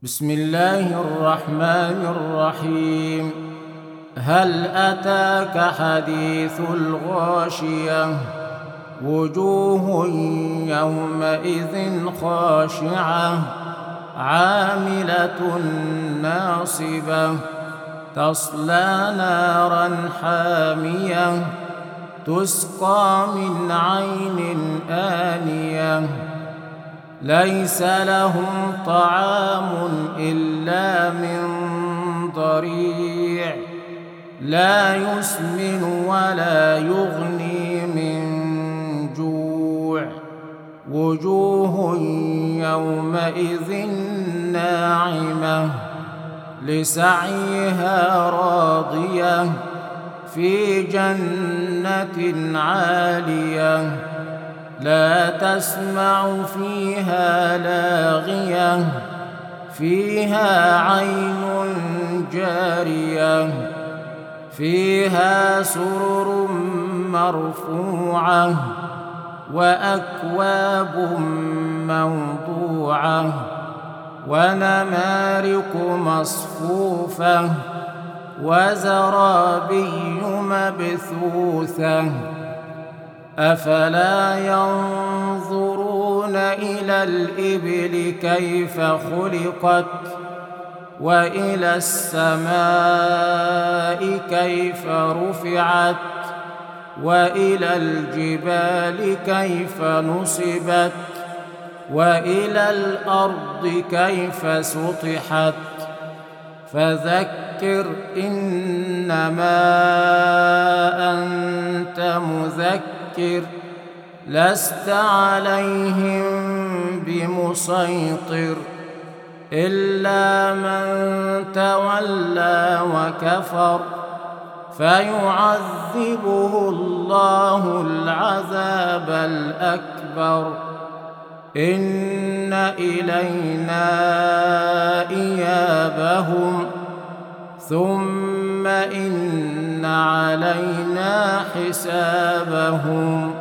بسم الله الرحمن الرحيم. هل أتاك حديث الغاشية؟ وجوه يومئذ خاشعة عاملة ناصبة تصلى نارا حامية تسقى من عين آنية ليس لهم طعام إلا من ضريع لا يسمن ولا يغني من جوع. وجوه يومئذ ناعمة لسعيها راضية في جنة عالية لا تسمع فيها لاغية فيها عين جارية فيها سرر مرفوعة وأكواب موضوعة ونمارق مصفوفة وزرابي مبثوثة. أفلا ينظرون إلى الإبل كيف خلقت وإلى السماء كيف رفعت وإلى الجبال كيف نصبت وإلى الأرض كيف سطحت. فذكر إنما أنت مذكر لست عليهم بمسيطر إلا من تولى وكفر فيعذبه الله العذاب الأكبر. إن إلينا إيابهم ثم إن علينا حسابهم.